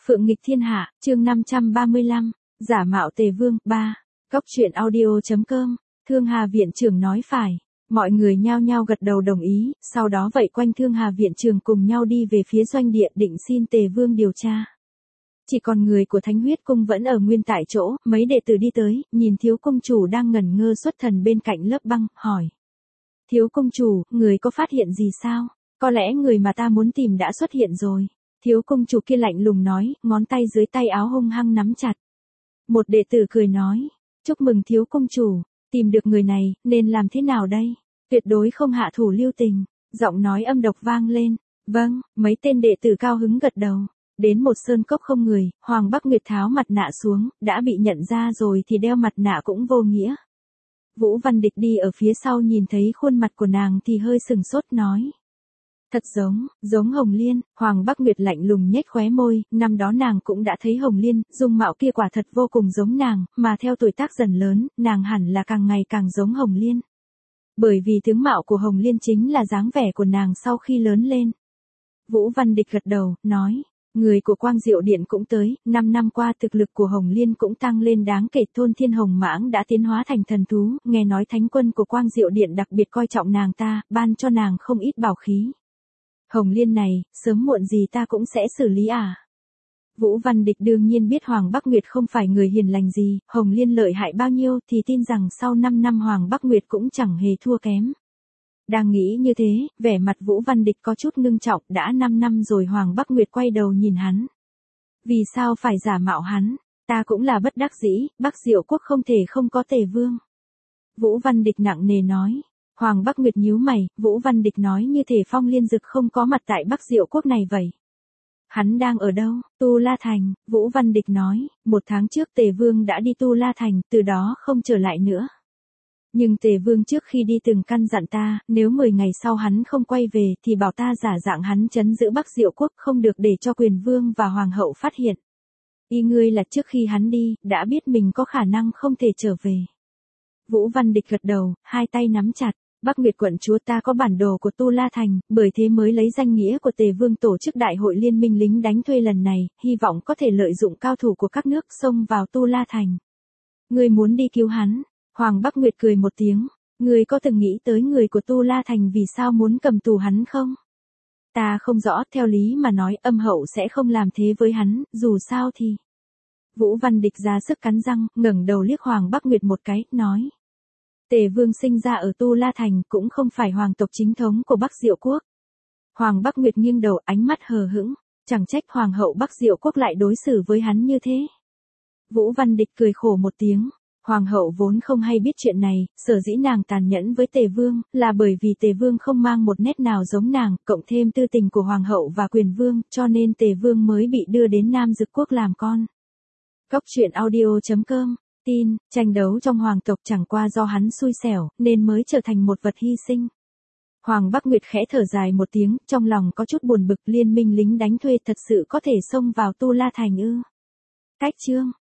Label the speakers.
Speaker 1: Phượng nghịch thiên hạ, chương 535, giả mạo Tề Vương, 3. Cốc truyện audio.com, Thương Hà viện trưởng nói phải. Mọi người nhao nhao gật đầu đồng ý, sau đó vậy quanh Thương Hà viện trưởng cùng nhau đi về phía doanh địa định xin Tề Vương điều tra. Chỉ còn người của Thánh Huyết Cung vẫn ở nguyên tại chỗ, mấy đệ tử đi tới, nhìn thiếu công chủ đang ngẩn ngơ xuất thần bên cạnh lớp băng, hỏi. Thiếu công chủ, người có phát hiện gì sao? Có lẽ người mà ta muốn tìm đã xuất hiện rồi. Thiếu công chủ kia lạnh lùng nói, ngón tay dưới tay áo hung hăng nắm chặt. Một đệ tử cười nói, chúc mừng thiếu công chủ, tìm được người này, nên làm thế nào đây? Tuyệt đối không hạ thủ lưu tình. Giọng nói âm độc vang lên. Vâng, mấy tên đệ tử cao hứng gật đầu. Đến một sơn cốc không người, Hoàng Bắc Nguyệt tháo mặt nạ xuống, đã bị nhận ra rồi thì đeo mặt nạ cũng vô nghĩa. Vũ Văn Địch đi ở phía sau nhìn thấy khuôn mặt của nàng thì hơi sừng sốt nói. Thật giống Hồng Liên. Hoàng Bắc Nguyệt lạnh lùng nhếch khóe môi, năm đó nàng cũng đã thấy Hồng Liên, dung mạo kia quả thật vô cùng giống nàng, mà theo tuổi tác dần lớn, nàng hẳn là càng ngày càng giống Hồng Liên. Bởi vì tướng mạo của Hồng Liên chính là dáng vẻ của nàng sau khi lớn lên. Vũ Văn Địch gật đầu, nói, người của Quang Diệu Điện cũng tới, 5 năm qua thực lực của Hồng Liên cũng tăng lên đáng kể, thôn Thiên Hồng Mãng đã tiến hóa thành thần thú, nghe nói thánh quân của Quang Diệu Điện đặc biệt coi trọng nàng ta, ban cho nàng không ít bảo khí. Hồng Liên này, sớm muộn gì ta cũng sẽ xử lý à? Vũ Văn Địch đương nhiên biết Hoàng Bắc Nguyệt không phải người hiền lành gì, Hồng Liên lợi hại bao nhiêu thì tin rằng sau 5 năm Hoàng Bắc Nguyệt cũng chẳng hề thua kém. Đang nghĩ như thế, vẻ mặt Vũ Văn Địch có chút ngưng trọng, đã 5 năm rồi Hoàng Bắc Nguyệt quay đầu nhìn hắn. Vì sao phải giả mạo hắn? Ta cũng là bất đắc dĩ, Bắc Diệu Quốc không thể không có Tề Vương. Vũ Văn Địch nặng nề nói. Hoàng Bắc Nguyệt nhíu mày, Vũ Văn Địch nói như thể Phong Liên Dực không có mặt tại Bắc Diệu Quốc này vậy. Hắn đang ở đâu? Tu La Thành, Vũ Văn Địch nói, 1 tháng trước Tề Vương đã đi Tu La Thành, từ đó không trở lại nữa. Nhưng Tề Vương trước khi đi từng căn dặn ta, nếu 10 ngày sau hắn không quay về thì bảo ta giả dạng hắn trấn giữ Bắc Diệu Quốc không được để cho Quyền Vương và Hoàng hậu phát hiện. Ý ngươi là trước khi hắn đi, đã biết mình có khả năng không thể trở về. Vũ Văn Địch gật đầu, hai tay nắm chặt. Bắc Nguyệt quận chúa ta có bản đồ của Tu La Thành, bởi thế mới lấy danh nghĩa của Tề Vương tổ chức đại hội liên minh lính đánh thuê lần này, hy vọng có thể lợi dụng cao thủ của các nước xông vào Tu La Thành. Ngươi muốn đi cứu hắn? Hoàng Bắc Nguyệt cười một tiếng, ngươi có từng nghĩ tới người của Tu La Thành vì sao muốn cầm tù hắn không? Ta không rõ, theo lý mà nói âm hậu sẽ không làm thế với hắn, dù sao thì... Vũ Văn Địch ra sức cắn răng, ngẩng đầu liếc Hoàng Bắc Nguyệt một cái, nói. Tề Vương sinh ra ở Tu La Thành cũng không phải hoàng tộc chính thống của Bắc Diệu Quốc. Hoàng Bắc Nguyệt nghiêng đầu ánh mắt hờ hững, chẳng trách Hoàng hậu Bắc Diệu Quốc lại đối xử với hắn như thế. Vũ Văn Địch cười khổ một tiếng, Hoàng hậu vốn không hay biết chuyện này, sở dĩ nàng tàn nhẫn với Tề Vương, là bởi vì Tề Vương không mang một nét nào giống nàng, cộng thêm tư tình của Hoàng hậu và Quyền Vương, cho nên Tề Vương mới bị đưa đến Nam Dực Quốc làm con. Cốc truyện audio.com tin, tranh đấu trong hoàng tộc chẳng qua do hắn xui xẻo, nên mới trở thành một vật hy sinh. Hoàng Bắc Nguyệt khẽ thở dài một tiếng, trong lòng có chút buồn bực, liên minh lính đánh thuê thật sự có thể xông vào Tu La Thành ư? Cách chương